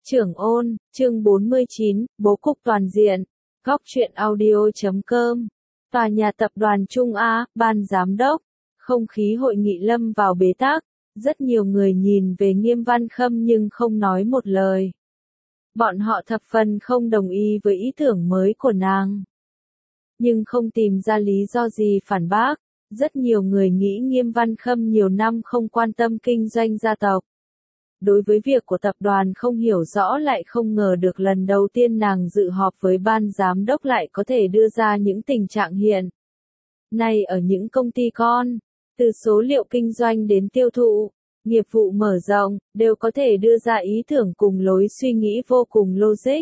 Trưởng ôn, chương 49, bố cục toàn diện. Góc truyện audio.com. Tòa nhà tập đoàn Trung Á, ban giám đốc. Không khí hội nghị lâm vào bế tắc. Rất nhiều người nhìn về Nghiêm Văn Khâm nhưng không nói một lời. Bọn họ thập phần không đồng ý với ý tưởng mới của nàng. Nhưng không tìm ra lý do gì phản bác. Rất nhiều người nghĩ Nghiêm Văn Khâm nhiều năm không quan tâm kinh doanh gia tộc. Đối với việc của tập đoàn không hiểu rõ lại không ngờ được lần đầu tiên nàng dự họp với ban giám đốc lại có thể đưa ra những tình trạng hiện nay ở những công ty con, từ số liệu kinh doanh đến tiêu thụ, nghiệp vụ mở rộng, đều có thể đưa ra ý tưởng cùng lối suy nghĩ vô cùng logic.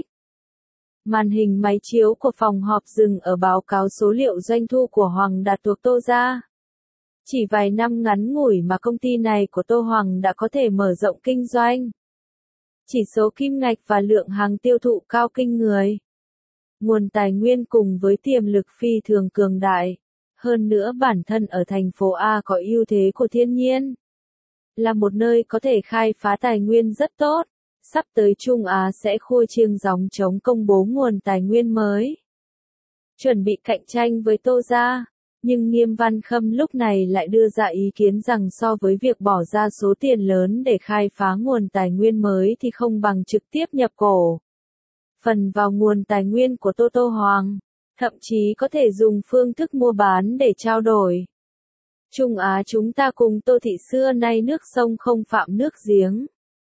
Màn hình máy chiếu của phòng họp dừng ở báo cáo số liệu doanh thu của Hoàng Đạt thuộc Tô gia. Chỉ vài năm ngắn ngủi mà công ty này của Tô Hoàng đã có thể mở rộng kinh doanh. Chỉ số kim ngạch và lượng hàng tiêu thụ cao kinh người. Nguồn tài nguyên cùng với tiềm lực phi thường cường đại. Hơn nữa bản thân ở thành phố A có ưu thế của thiên nhiên. Là một nơi có thể khai phá tài nguyên rất tốt. Sắp tới Trung Á sẽ khua chiêng gióng trống công bố nguồn tài nguyên mới. Chuẩn bị cạnh tranh với Tô gia. Nhưng Nghiêm Văn Khâm lúc này lại đưa ra ý kiến rằng so với việc bỏ ra số tiền lớn để khai phá nguồn tài nguyên mới thì không bằng trực tiếp nhập cổ phần vào nguồn tài nguyên của Tô Hoàng, thậm chí có thể dùng phương thức mua bán để trao đổi. Trung Á chúng ta cùng Tô thị xưa nay nước sông không phạm nước giếng.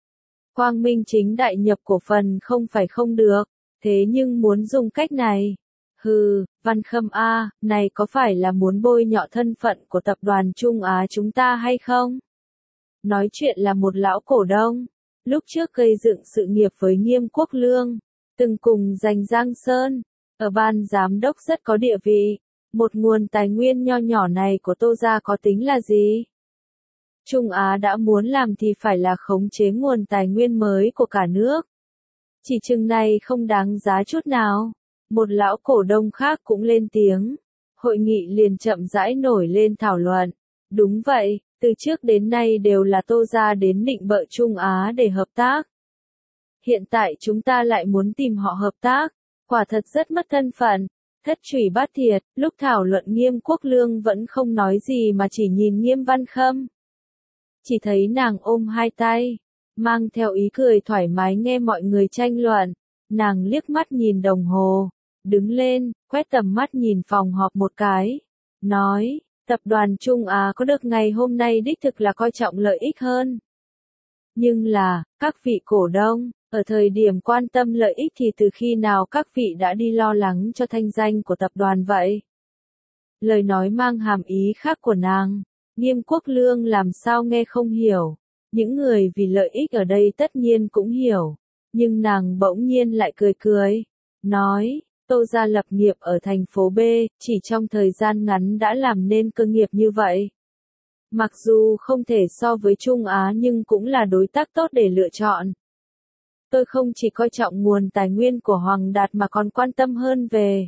Quang minh chính đại nhập cổ phần không phải không được, thế nhưng muốn dùng cách này. Hừ, Văn Khâm A, này có phải là muốn bôi nhọ thân phận của tập đoàn Trung Á chúng ta hay không? Nói chuyện là một lão cổ đông, lúc trước gây dựng sự nghiệp với Nghiêm Quốc Lương, từng cùng giành Giang Sơn, ở ban giám đốc rất có địa vị, một nguồn tài nguyên nho nhỏ này của Tô gia có tính là gì? Trung Á đã muốn làm thì phải là khống chế nguồn tài nguyên mới của cả nước. Chỉ chừng này không đáng giá chút nào. Một lão cổ đông khác cũng lên tiếng. Hội nghị liền chậm rãi nổi lên thảo luận. Đúng vậy, từ trước đến nay đều là Tô gia đến nịnh bợ Trung Á để hợp tác. Hiện tại chúng ta lại muốn tìm họ hợp tác. Quả thật rất mất thân phận. Thất trùy bát thiệt, lúc thảo luận Nghiêm Quốc Lương vẫn không nói gì mà chỉ nhìn Nghiêm Văn Khâm. Chỉ thấy nàng ôm hai tay, mang theo ý cười thoải mái nghe mọi người tranh luận. Nàng liếc mắt nhìn đồng hồ. Đứng lên, quét tầm mắt nhìn phòng họp một cái. Nói, tập đoàn Trung Á có được ngày hôm nay đích thực là coi trọng lợi ích hơn. Nhưng là, các vị cổ đông, ở thời điểm quan tâm lợi ích thì từ khi nào các vị đã đi lo lắng cho thanh danh của tập đoàn vậy? Lời nói mang hàm ý khác của nàng, Nghiêm Quốc Lương làm sao nghe không hiểu. Những người vì lợi ích ở đây tất nhiên cũng hiểu. Nhưng nàng bỗng nhiên lại cười cười. Nói, Tô gia lập nghiệp ở thành phố B, chỉ trong thời gian ngắn đã làm nên cơ nghiệp như vậy. Mặc dù không thể so với Trung Á nhưng cũng là đối tác tốt để lựa chọn. Tôi không chỉ coi trọng nguồn tài nguyên của Hoàng Đạt mà còn quan tâm hơn về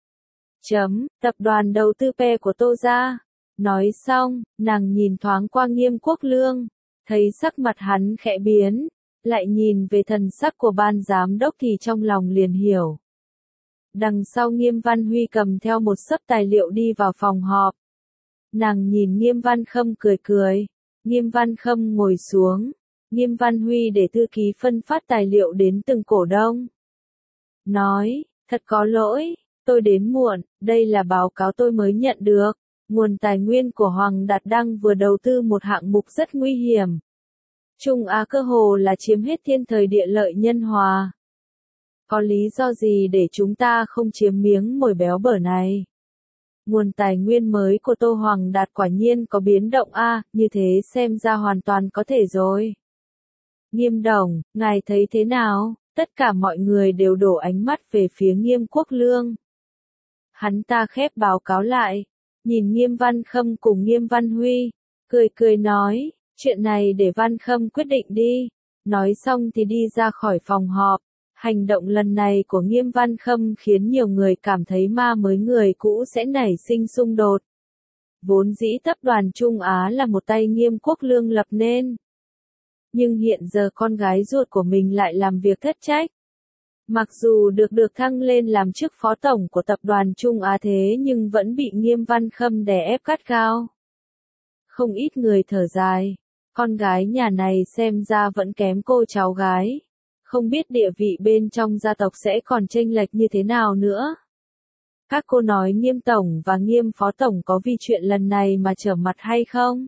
tập đoàn đầu tư P của Tô gia. Nói xong, nàng nhìn thoáng qua Nghiêm Quốc Lương, thấy sắc mặt hắn khẽ biến, lại nhìn về thần sắc của ban giám đốc thì trong lòng liền hiểu. Đằng sau Nghiêm Văn Huy cầm theo một xấp tài liệu đi vào phòng họp. Nàng nhìn Nghiêm Văn Khâm cười cười. Nghiêm Văn Khâm ngồi xuống. Nghiêm Văn Huy để thư ký phân phát tài liệu đến từng cổ đông. Nói, thật có lỗi, tôi đến muộn, đây là báo cáo tôi mới nhận được. Nguồn tài nguyên của Hoàng Đạt đang vừa đầu tư một hạng mục rất nguy hiểm. Trung Á cơ hồ là chiếm hết thiên thời địa lợi nhân hòa. Có lý do gì để chúng ta không chiếm miếng mồi béo bở này? Nguồn tài nguyên mới của Tô Hoàng Đạt quả nhiên có biến động a, như thế xem ra hoàn toàn có thể rồi. Nghiêm đồng, ngài thấy thế nào? Tất cả mọi người đều đổ ánh mắt về phía Nghiêm Quốc Lương. Hắn ta khép báo cáo lại, nhìn Nghiêm Văn Khâm cùng Nghiêm Văn Huy, cười cười nói, chuyện này để Văn Khâm quyết định đi. Nói xong thì đi ra khỏi phòng họp. Hành động lần này của Nghiêm Văn Khâm khiến nhiều người cảm thấy ma mới người cũ sẽ nảy sinh xung đột. Vốn dĩ tập đoàn Trung Á là một tay Nghiêm Quốc Lương lập nên. Nhưng hiện giờ con gái ruột của mình lại làm việc thất trách. Mặc dù được thăng lên làm chức phó tổng của tập đoàn Trung Á thế nhưng vẫn bị Nghiêm Văn Khâm đè ép gắt gao. Không ít người thở dài, con gái nhà này xem ra vẫn kém cô cháu gái. Không biết địa vị bên trong gia tộc sẽ còn chênh lệch như thế nào nữa. Các cô nói Nghiêm tổng và Nghiêm phó tổng có vì chuyện lần này mà trở mặt hay không?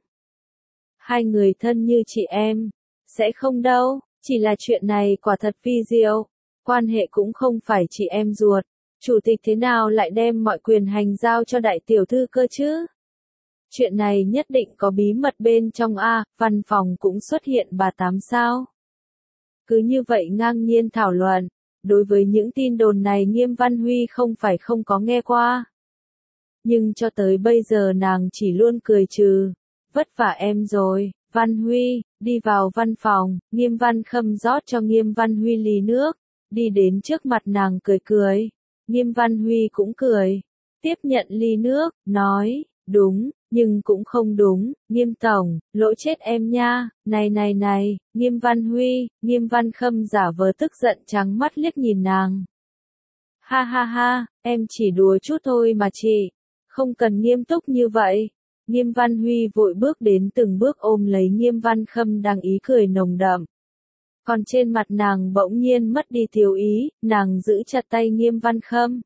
Hai người thân như chị em. Sẽ không đâu, chỉ là chuyện này quả thật vi diệu. Quan hệ cũng không phải chị em ruột. Chủ tịch thế nào lại đem mọi quyền hành giao cho đại tiểu thư cơ chứ? Chuyện này nhất định có bí mật bên trong a, văn phòng cũng xuất hiện bà Tám sao? Cứ như vậy ngang nhiên thảo luận. Đối với những tin đồn này Nghiêm Văn Huy không phải không có nghe qua. Nhưng cho tới bây giờ nàng chỉ luôn cười trừ. Vất vả em rồi, Văn Huy, đi vào văn phòng, Nghiêm Văn Khâm rót cho Nghiêm Văn Huy ly nước, đi đến trước mặt nàng cười cười. Nghiêm Văn Huy cũng cười, tiếp nhận ly nước, nói, đúng, nhưng cũng không đúng, Nghiêm tổng, lỗi chết em nha, này, Nghiêm Văn Huy, Nghiêm Văn Khâm giả vờ tức giận trắng mắt liếc nhìn nàng. Ha ha ha, em chỉ đùa chút thôi mà chị, không cần nghiêm túc như vậy. Nghiêm Văn Huy vội bước đến từng bước ôm lấy Nghiêm Văn Khâm đang ý cười nồng đậm. Còn trên mặt nàng bỗng nhiên mất đi thiếu ý, nàng giữ chặt tay Nghiêm Văn Khâm.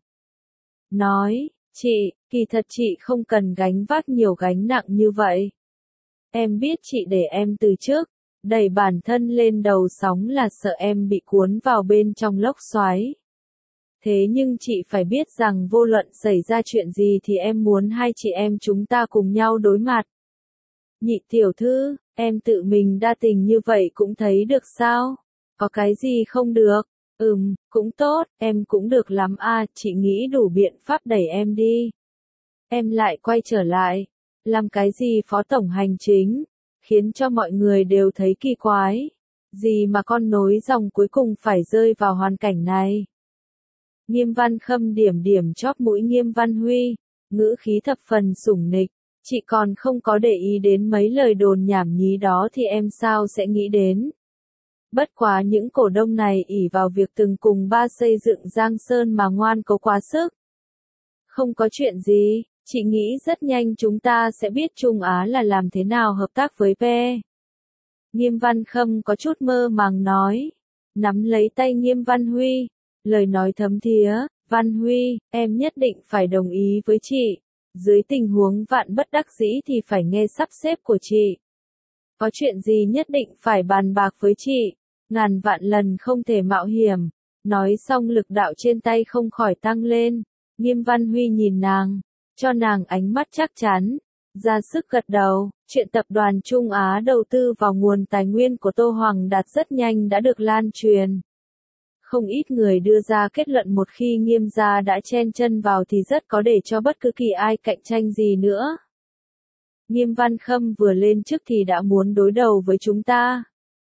Nói, chị, kỳ thật chị không cần gánh vác nhiều gánh nặng như vậy. Em biết chị để em từ trước, đẩy bản thân lên đầu sóng là sợ em bị cuốn vào bên trong lốc xoáy. Thế nhưng chị phải biết rằng vô luận xảy ra chuyện gì thì em muốn hai chị em chúng ta cùng nhau đối mặt. Nhị tiểu thư, em tự mình đa tình như vậy cũng thấy được sao? Có cái gì không được? Cũng tốt, em cũng được lắm à, chị nghĩ đủ biện pháp đẩy em đi. Em lại quay trở lại, làm cái gì phó tổng hành chính, khiến cho mọi người đều thấy kỳ quái. Gì mà con nối dòng cuối cùng phải rơi vào hoàn cảnh này? Nghiêm Văn Khâm điểm chóp mũi Nghiêm Văn Huy, ngữ khí thập phần sủng nịch, chị còn không có để ý đến mấy lời đồn nhảm nhí đó thì em sao sẽ nghĩ đến. Bất quá những cổ đông này ỷ vào việc từng cùng ba xây dựng Giang Sơn mà ngoan cố quá sức. Không có chuyện gì, chị nghĩ rất nhanh chúng ta sẽ biết Trung Á là làm thế nào hợp tác với PE. Nghiêm Văn Khâm có chút mơ màng nói, nắm lấy tay Nghiêm Văn Huy, lời nói thấm thía, Văn Huy, em nhất định phải đồng ý với chị, dưới tình huống vạn bất đắc dĩ thì phải nghe sắp xếp của chị. Có chuyện gì nhất định phải bàn bạc với chị, ngàn vạn lần không thể mạo hiểm. Nói xong lực đạo trên tay không khỏi tăng lên, Nghiêm Văn Huy nhìn nàng, cho nàng ánh mắt chắc chắn, ra sức gật đầu. Chuyện tập đoàn Trung Á đầu tư vào nguồn tài nguyên của Tô Hoàng Đạt rất nhanh đã được lan truyền. Không ít người đưa ra kết luận một khi Nghiêm gia đã chen chân vào thì rất có để cho bất cứ kỳ ai cạnh tranh gì nữa. Nghiêm Văn Khâm vừa lên chức thì đã muốn đối đầu với chúng ta.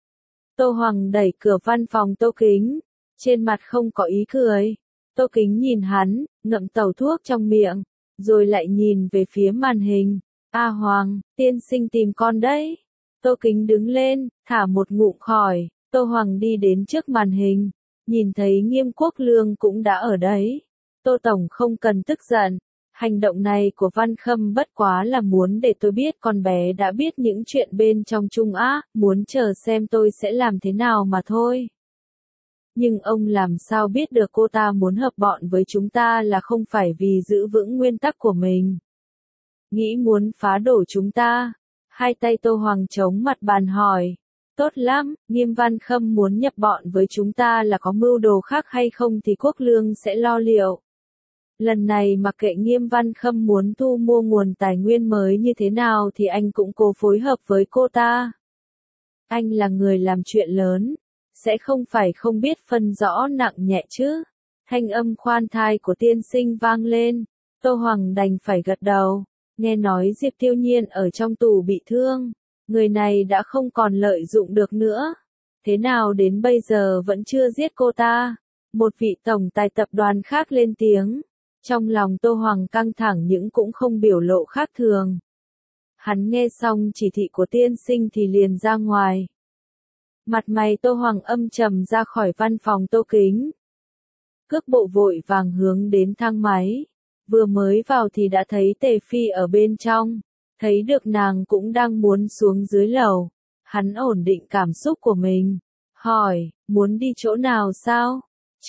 Tô Hoàng đẩy cửa văn phòng Tô Kính, trên mặt không có ý cười. Tô Kính nhìn hắn, ngậm tẩu thuốc trong miệng, rồi lại nhìn về phía màn hình. A Hoàng, tiên sinh tìm con đấy. Tô Kính đứng lên, thả một ngụm khỏi. Tô Hoàng đi đến trước màn hình, nhìn thấy Nghiêm Quốc Lương cũng đã ở đấy. Tô Tổng không cần tức giận. Hành động này của Văn Khâm bất quá là muốn để tôi biết con bé đã biết những chuyện bên trong Trung Á, muốn chờ xem tôi sẽ làm thế nào mà thôi. Nhưng ông làm sao biết được cô ta muốn hợp bọn với chúng ta là không phải vì giữ vững nguyên tắc của mình. Nghĩ muốn phá đổ chúng ta. Hai tay Tô Hoàng chống mặt bàn hỏi. Tốt lắm, Nghiêm Văn Khâm muốn nhập bọn với chúng ta là có mưu đồ khác hay không thì Quốc Lương sẽ lo liệu. Lần này mặc kệ Nghiêm Văn Khâm muốn thu mua nguồn tài nguyên mới như thế nào thì anh cũng cố phối hợp với cô ta. Anh là người làm chuyện lớn, sẽ không phải không biết phân rõ nặng nhẹ chứ. Thanh âm khoan thai của tiên sinh vang lên, Tô Hoàng đành phải gật đầu, nghe nói Diệp Tiêu Nhiên ở trong tù bị thương, người này đã không còn lợi dụng được nữa. Thế nào đến bây giờ vẫn chưa giết cô ta? Một vị tổng tài tập đoàn khác lên tiếng. Trong lòng Tô Hoàng căng thẳng nhưng cũng không biểu lộ khác thường. Hắn nghe xong chỉ thị của tiên sinh thì liền ra ngoài. Mặt mày Tô Hoàng âm trầm ra khỏi văn phòng Tô Kính. Cước bộ vội vàng hướng đến thang máy. Vừa mới vào thì đã thấy Tề Phi ở bên trong. Thấy được nàng cũng đang muốn xuống dưới lầu. Hắn ổn định cảm xúc của mình. Hỏi, muốn đi chỗ nào sao?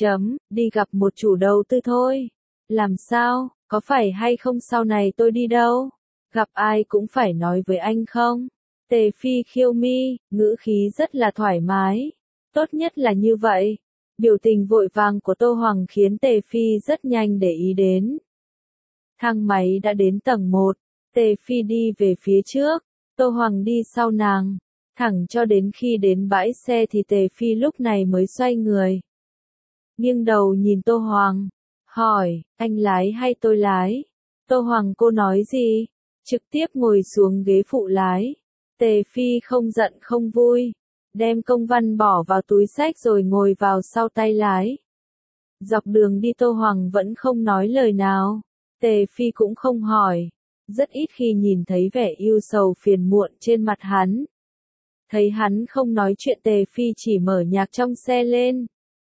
Đi gặp một chủ đầu tư thôi. Làm sao, có phải hay không sau này tôi đi đâu? Gặp ai cũng phải nói với anh không? Tề Phi khiêu mi, ngữ khí rất là thoải mái. Tốt nhất là như vậy. Biểu tình vội vàng của Tô Hoàng khiến Tề Phi rất nhanh để ý đến. Thang máy đã đến tầng 1. Tề Phi đi về phía trước. Tô Hoàng đi sau nàng. Thẳng cho đến khi đến bãi xe thì Tề Phi lúc này mới xoay người. Nghiêng đầu nhìn Tô Hoàng. Hỏi, anh lái hay tôi lái? Tô Hoàng cô nói gì? Trực tiếp ngồi xuống ghế phụ lái. Tề Phi không giận không vui. Đem công văn bỏ vào túi xách rồi ngồi vào sau tay lái. Dọc đường đi Tô Hoàng vẫn không nói lời nào. Tề Phi cũng không hỏi. Rất ít khi nhìn thấy vẻ ưu sầu phiền muộn trên mặt hắn. Thấy hắn không nói chuyện Tề Phi chỉ mở nhạc trong xe lên.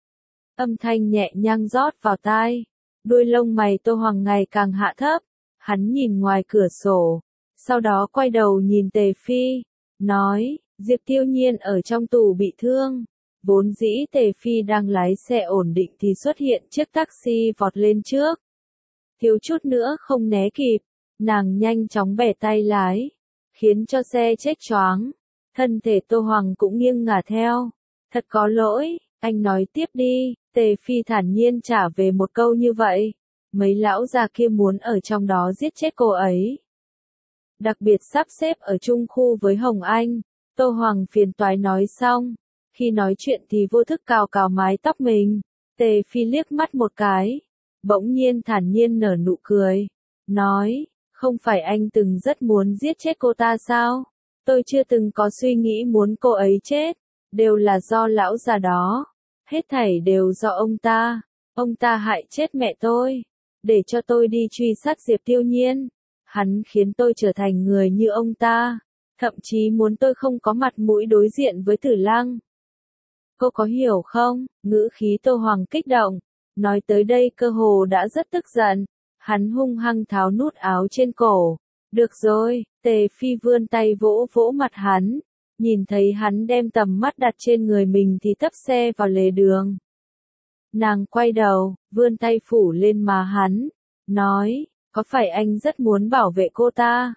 Âm thanh nhẹ nhàng rót vào tai. Đuôi lông mày Tô Hoàng ngày càng hạ thấp. Hắn nhìn ngoài cửa sổ. Sau đó quay đầu nhìn Tề Phi. Nói, Diệp Tiêu Nhiên ở trong tù bị thương. Vốn dĩ Tề Phi đang lái xe ổn định thì xuất hiện chiếc taxi vọt lên trước. Thiếu chút nữa không né kịp. Nàng nhanh chóng bẻ tay lái. Khiến cho xe chết choáng. Thân thể Tô Hoàng cũng nghiêng ngả theo. Thật có lỗi, anh nói tiếp đi. Tề Phi thản nhiên trả về một câu như vậy. Mấy lão già kia muốn ở trong đó giết chết cô ấy. Đặc biệt sắp xếp ở chung khu với Hồng Anh. Tô Hoàng phiền toái nói xong. Khi nói chuyện thì vô thức cào cào mái tóc mình. Tề Phi liếc mắt một cái. Bỗng nhiên thản nhiên nở nụ cười. Nói, không phải anh từng rất muốn giết chết cô ta sao? Tôi chưa từng có suy nghĩ muốn cô ấy chết. Đều là do lão già đó. Hết thảy đều do ông ta. Ông ta hại chết mẹ tôi. Để cho tôi đi truy sát Diệp Tiêu Nhiên. Hắn khiến tôi trở thành người như ông ta. Thậm chí muốn tôi không có mặt mũi đối diện với Tử Lăng. Cô có hiểu không? Ngữ khí Tô Hoàng kích động. Nói tới đây cơ hồ đã rất tức giận. Hắn hung hăng tháo nút áo trên cổ. Được rồi, Tề Phi vươn tay vỗ vỗ mặt hắn. Nhìn thấy hắn đem tầm mắt đặt trên người mình thì tấp xe vào lề đường. Nàng quay đầu, vươn tay phủ lên má hắn. Nói, có phải anh rất muốn bảo vệ cô ta?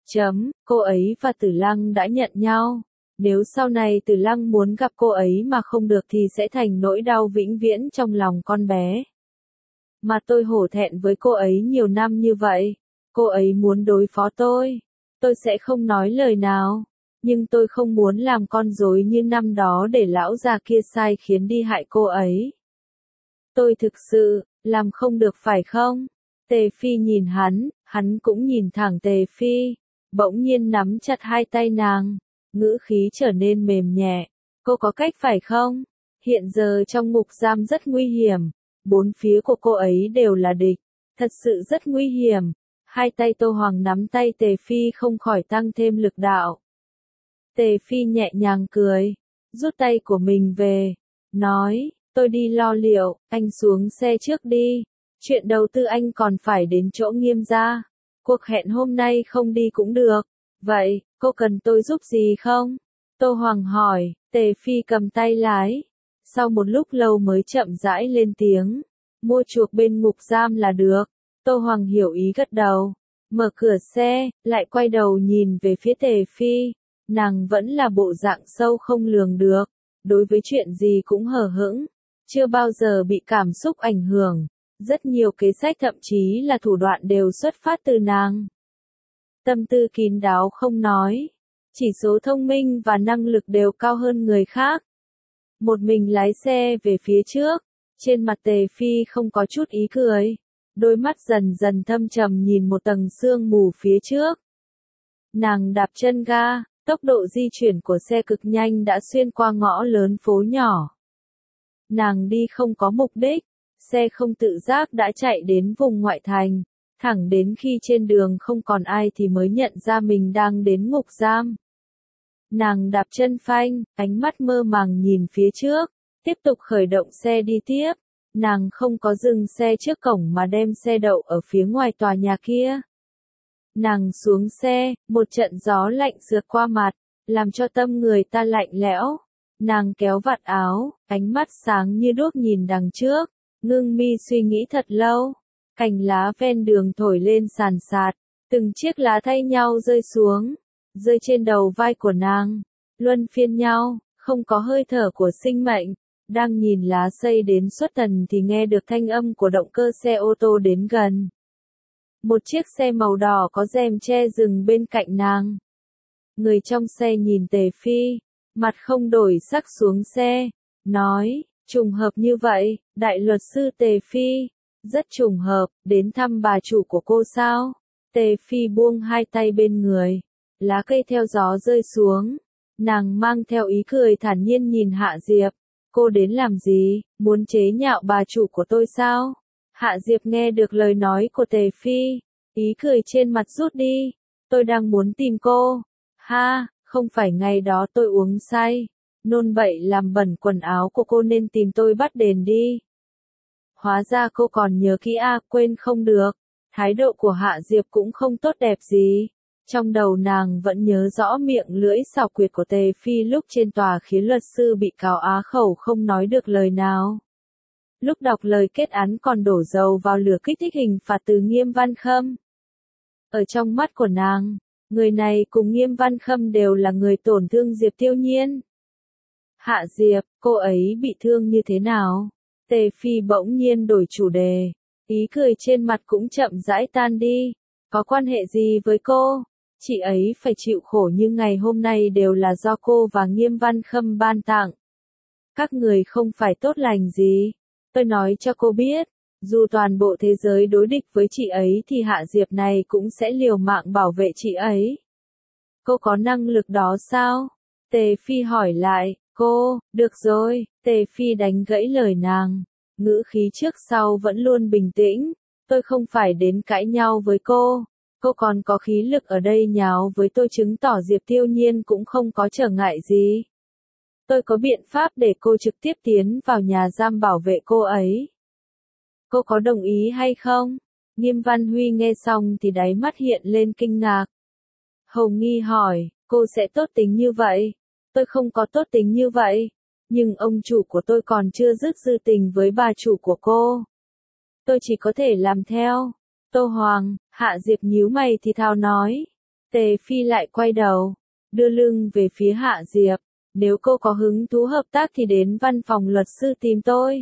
Cô ấy và Tử Lăng đã nhận nhau. Nếu sau này Tử Lăng muốn gặp cô ấy mà không được thì sẽ thành nỗi đau vĩnh viễn trong lòng con bé. Mà tôi hổ thẹn với cô ấy nhiều năm như vậy. Cô ấy muốn đối phó tôi. Tôi sẽ không nói lời nào. Nhưng tôi không muốn làm con rối như năm đó để lão già kia sai khiến đi hại cô ấy. Tôi thực sự, làm không được phải không? Tề Phi nhìn hắn cũng nhìn thẳng Tề Phi. Bỗng nhiên nắm chặt hai tay nàng. Ngữ khí trở nên mềm nhẹ. Cô có cách phải không? Hiện giờ trong ngục giam rất nguy hiểm. Bốn phía của cô ấy đều là địch. Thật sự rất nguy hiểm. Hai tay Tô Hoàng nắm tay Tề Phi không khỏi tăng thêm lực đạo. Tề Phi nhẹ nhàng cười. Rút tay của mình về. Nói, tôi đi lo liệu, anh xuống xe trước đi. Chuyện đầu tư anh còn phải đến chỗ Nghiêm gia. Cuộc hẹn hôm nay không đi cũng được. Vậy, cô cần tôi giúp gì không? Tô Hoàng hỏi. Tề Phi cầm tay lái. Sau một lúc lâu mới chậm rãi lên tiếng. Mua chuộc bên ngục giam là được. Tô Hoàng hiểu ý gật đầu. Mở cửa xe, lại quay đầu nhìn về phía Tề Phi. Nàng vẫn là bộ dạng sâu không lường được. Đối với chuyện gì cũng hờ hững. Chưa bao giờ bị cảm xúc ảnh hưởng. Rất nhiều kế sách thậm chí là thủ đoạn đều xuất phát từ nàng. Tâm tư kín đáo không nói. Chỉ số thông minh và năng lực đều cao hơn người khác. Một mình lái xe về phía trước. Trên mặt Tề Phi không có chút ý cười. Đôi mắt dần dần thâm trầm nhìn một tầng sương mù phía trước. Nàng đạp chân ga. Tốc độ di chuyển của xe cực nhanh đã xuyên qua ngõ lớn phố nhỏ. Nàng đi không có mục đích. Xe không tự giác đã chạy đến vùng ngoại thành. Thẳng đến khi trên đường không còn ai thì mới nhận ra mình đang đến ngục giam. Nàng đạp chân phanh, ánh mắt mơ màng nhìn phía trước, tiếp tục khởi động xe đi tiếp. Nàng không có dừng xe trước cổng mà đem xe đậu ở phía ngoài tòa nhà kia. Nàng xuống xe, một trận gió lạnh sượt qua mặt, làm cho tâm người ta lạnh lẽo. Nàng kéo vạt áo, ánh mắt sáng như đuốc nhìn đằng trước, ngưng mi suy nghĩ thật lâu. Cành lá ven đường thổi lên sàn sạt, từng chiếc lá thay nhau rơi xuống, rơi trên đầu vai của nàng, luân phiên nhau, không có hơi thở của sinh mệnh. Đang nhìn lá xây đến xuất thần thì nghe được thanh âm của động cơ xe ô tô đến gần. Một chiếc xe màu đỏ có rèm che dừng bên cạnh nàng. Người trong xe nhìn Tề Phi, mặt không đổi sắc xuống xe, nói, trùng hợp như vậy, đại luật sư Tề Phi, rất trùng hợp, đến thăm bà chủ của cô sao? Tề Phi buông hai tay bên người, lá cây theo gió rơi xuống, nàng mang theo ý cười thản nhiên nhìn Hạ Diệp, cô đến làm gì, muốn chế nhạo bà chủ của tôi sao? Hạ Diệp nghe được lời nói của Tề Phi, ý cười trên mặt rút đi, tôi đang muốn tìm cô, ha, không phải ngày đó tôi uống say, nôn bậy làm bẩn quần áo của cô nên tìm tôi bắt đền đi. Hóa ra cô còn nhớ kỹ quên không được. Thái độ của Hạ Diệp cũng không tốt đẹp gì. Trong đầu nàng vẫn nhớ rõ miệng lưỡi xảo quyệt của Tề Phi lúc trên tòa khiến luật sư bị cáo á khẩu không nói được lời nào. Lúc đọc lời kết án còn đổ dầu vào lửa kích thích hình phạt từ Nghiêm Văn Khâm. Ở trong mắt của nàng, người này cùng Nghiêm Văn Khâm đều là người tổn thương Diệp Tiêu Nhiên. Hạ Diệp, cô ấy bị thương như thế nào? Tề Phi bỗng nhiên đổi chủ đề, ý cười trên mặt cũng chậm rãi tan đi. Có quan hệ gì với cô? Chị ấy phải chịu khổ như ngày hôm nay đều là do cô và Nghiêm Văn Khâm ban tặng. Các người không phải tốt lành gì. Tôi nói cho cô biết, dù toàn bộ thế giới đối địch với chị ấy thì Hạ Diệp này cũng sẽ liều mạng bảo vệ chị ấy. Cô có năng lực đó sao? Tề Phi hỏi lại, cô, được rồi, Tề Phi đánh gãy lời nàng, ngữ khí trước sau vẫn luôn bình tĩnh, tôi không phải đến cãi nhau với cô còn có khí lực ở đây nháo với tôi chứng tỏ Diệp Tiêu Nhiên cũng không có trở ngại gì. Tôi có biện pháp để cô trực tiếp tiến vào nhà giam bảo vệ cô ấy. Cô có đồng ý hay không? Nghiêm Văn Huy nghe xong thì đáy mắt hiện lên kinh ngạc. Hồng Nghi hỏi, cô sẽ tốt tính như vậy? Tôi không có tốt tính như vậy, nhưng ông chủ của tôi còn chưa dứt dư tình với bà chủ của cô. Tôi chỉ có thể làm theo. Tô Hoàng, Hạ Diệp nhíu mày thì thào nói. Tề Phi lại quay đầu, đưa lưng về phía Hạ Diệp. Nếu cô có hứng thú hợp tác thì đến văn phòng luật sư tìm tôi.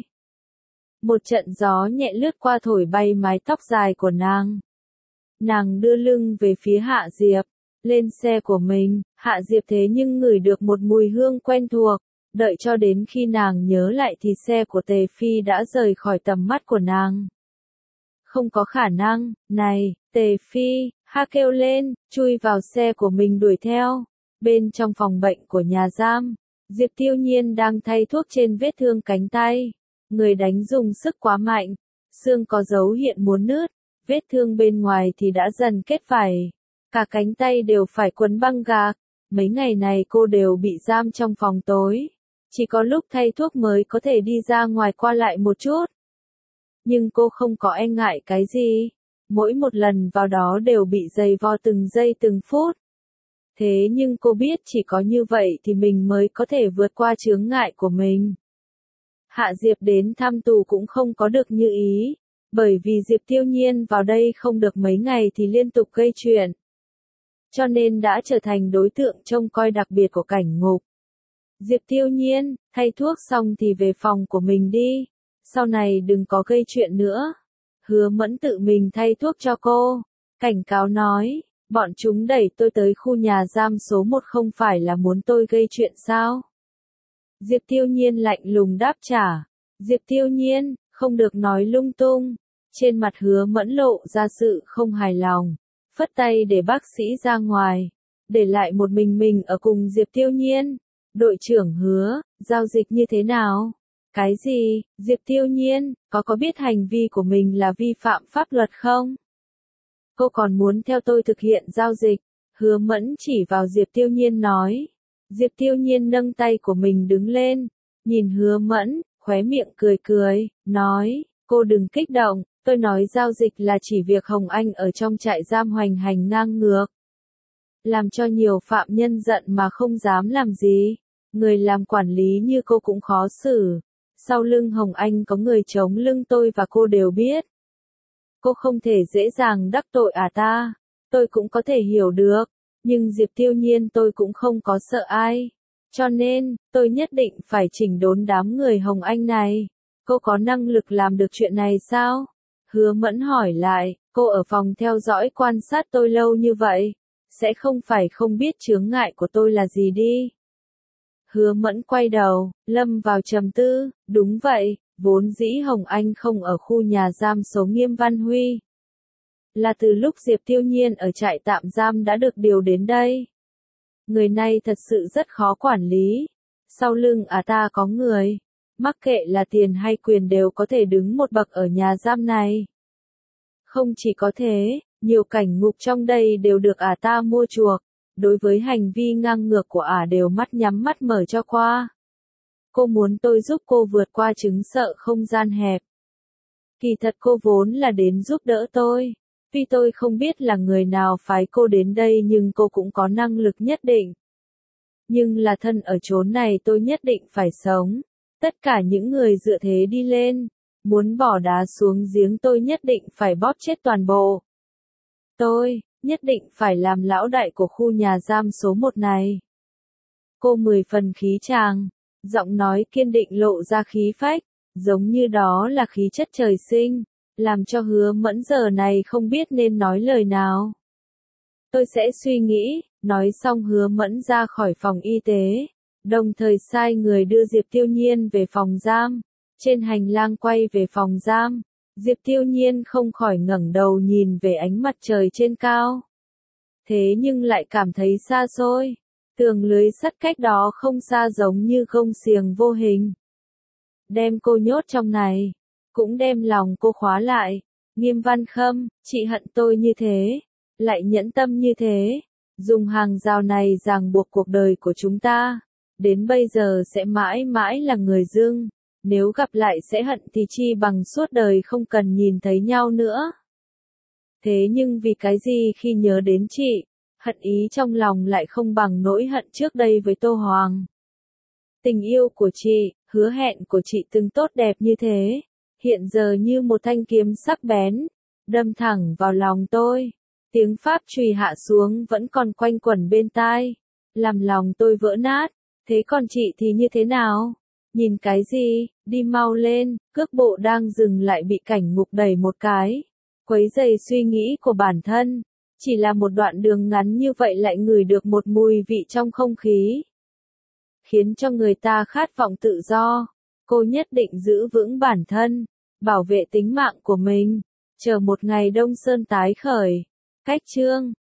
Một trận gió nhẹ lướt qua thổi bay mái tóc dài của nàng. Nàng đưa lưng về phía Hạ Diệp, lên xe của mình, Hạ Diệp thế nhưng ngửi được một mùi hương quen thuộc, đợi cho đến khi nàng nhớ lại thì xe của Tề Phi đã rời khỏi tầm mắt của nàng. Không có khả năng, này, Tề Phi, ha kêu lên, chui vào xe của mình đuổi theo. Bên trong phòng bệnh của nhà giam, Diệp Tiêu Nhiên đang thay thuốc trên vết thương cánh tay. Người đánh dùng sức quá mạnh, xương có dấu hiện muốn nứt, vết thương bên ngoài thì đã dần kết vảy. Cả cánh tay đều phải quấn băng gạc. Mấy ngày này cô đều bị giam trong phòng tối. Chỉ có lúc thay thuốc mới có thể đi ra ngoài qua lại một chút. Nhưng cô không có e ngại cái gì. Mỗi một lần vào đó đều bị giày vò từng giây từng phút. Thế nhưng cô biết chỉ có như vậy thì mình mới có thể vượt qua chướng ngại của mình. Hạ Diệp đến thăm tù cũng không có được như ý. Bởi vì Diệp Tiêu Nhiên vào đây không được mấy ngày thì liên tục gây chuyện. Cho nên đã trở thành đối tượng trông coi đặc biệt của cảnh ngục. Diệp Tiêu Nhiên, thay thuốc xong thì về phòng của mình đi. Sau này đừng có gây chuyện nữa. Hứa Mẫn tự mình thay thuốc cho cô. Cảnh cáo nói, bọn chúng đẩy tôi tới khu nhà giam số 1 không phải là muốn tôi gây chuyện sao? Diệp Tiêu Nhiên lạnh lùng đáp trả. Diệp Tiêu Nhiên, không được nói lung tung. Trên mặt Hứa Mẫn lộ ra sự không hài lòng. Phất tay để bác sĩ ra ngoài. Để lại một mình ở cùng Diệp Tiêu Nhiên. Đội trưởng Hứa, giao dịch như thế nào? Cái gì? Diệp Tiêu Nhiên, có biết hành vi của mình là vi phạm pháp luật không? Cô còn muốn theo tôi thực hiện giao dịch? Hứa Mẫn chỉ vào Diệp Tiêu Nhiên nói. Diệp Tiêu Nhiên nâng tay của mình đứng lên, nhìn Hứa Mẫn, khóe miệng cười cười, nói, cô đừng kích động, tôi nói giao dịch là chỉ việc Hồng Anh ở trong trại giam hoành hành ngang ngược. Làm cho nhiều phạm nhân giận mà không dám làm gì. Người làm quản lý như cô cũng khó xử. Sau lưng Hồng Anh có người chống lưng tôi và cô đều biết. Cô không thể dễ dàng đắc tội ta. Tôi cũng có thể hiểu được. Nhưng Diệp Tiêu Nhiên tôi cũng không có sợ ai. Cho nên, tôi nhất định phải chỉnh đốn đám người Hồng Anh này. Cô có năng lực làm được chuyện này sao? Hứa Mẫn hỏi lại, cô ở phòng theo dõi quan sát tôi lâu như vậy. Sẽ không phải không biết chướng ngại của tôi là gì đi. Hứa Mẫn quay đầu, lâm vào trầm tư, đúng vậy, vốn dĩ Hồng Anh không ở khu nhà giam số Nghiêm Văn Huy. Là từ lúc Diệp Tiêu Nhiên ở trại tạm giam đã được điều đến đây. Người này thật sự rất khó quản lý. Sau lưng ta có người. Mắc kệ là tiền hay quyền đều có thể đứng một bậc ở nhà giam này. Không chỉ có thế, nhiều cảnh ngục trong đây đều được ta mua chuộc. Đối với hành vi ngang ngược của đều mắt nhắm mắt mở cho qua. Cô muốn tôi giúp cô vượt qua chứng sợ không gian hẹp. Kỳ thật cô vốn là đến giúp đỡ tôi. Tuy tôi không biết là người nào phái cô đến đây nhưng cô cũng có năng lực nhất định. Nhưng là thân ở chốn này tôi nhất định phải sống. Tất cả những người dựa thế đi lên. Muốn bỏ đá xuống giếng tôi nhất định phải bóp chết toàn bộ. Tôi nhất định phải làm lão đại của khu nhà giam số 1 này. Cô 10 phần khí tràng, giọng nói kiên định lộ ra khí phách, giống như đó là khí chất trời sinh, làm cho Hứa Mẫn giờ này không biết nên nói lời nào. Tôi sẽ suy nghĩ, nói xong Hứa Mẫn ra khỏi phòng y tế, đồng thời sai người đưa Diệp Tiêu Nhiên về phòng giam. Trên hành lang quay về phòng giam. Diệp Tiêu Nhiên không khỏi ngẩng đầu nhìn về ánh mặt trời trên cao. Thế nhưng lại cảm thấy xa xôi. Tường lưới sắt cách đó không xa giống như gông xiềng vô hình. Đem cô nhốt trong này. Cũng đem lòng cô khóa lại. Nghiêm Văn Khâm, chị hận tôi như thế. Lại nhẫn tâm như thế. Dùng hàng rào này ràng buộc cuộc đời của chúng ta. Đến bây giờ sẽ mãi mãi là người dưng. Nếu gặp lại sẽ hận thì chi bằng suốt đời không cần nhìn thấy nhau nữa. Thế nhưng vì cái gì khi nhớ đến chị, hận ý trong lòng lại không bằng nỗi hận trước đây với Tô Hoàng. Tình yêu của chị, hứa hẹn của chị từng tốt đẹp như thế, hiện giờ như một thanh kiếm sắc bén, đâm thẳng vào lòng tôi. Tiếng pháp chùy hạ xuống vẫn còn quanh quẩn bên tai, làm lòng tôi vỡ nát. Thế còn chị thì như thế nào? Nhìn cái gì, đi mau lên, cước bộ đang dừng lại bị cảnh ngục đẩy một cái. Quấy rầy suy nghĩ của bản thân. Chỉ là một đoạn đường ngắn như vậy lại ngửi được một mùi vị trong không khí. Khiến cho người ta khát vọng tự do. Cô nhất định giữ vững bản thân, bảo vệ tính mạng của mình. Chờ một ngày Đông Sơn tái khởi. Cách chương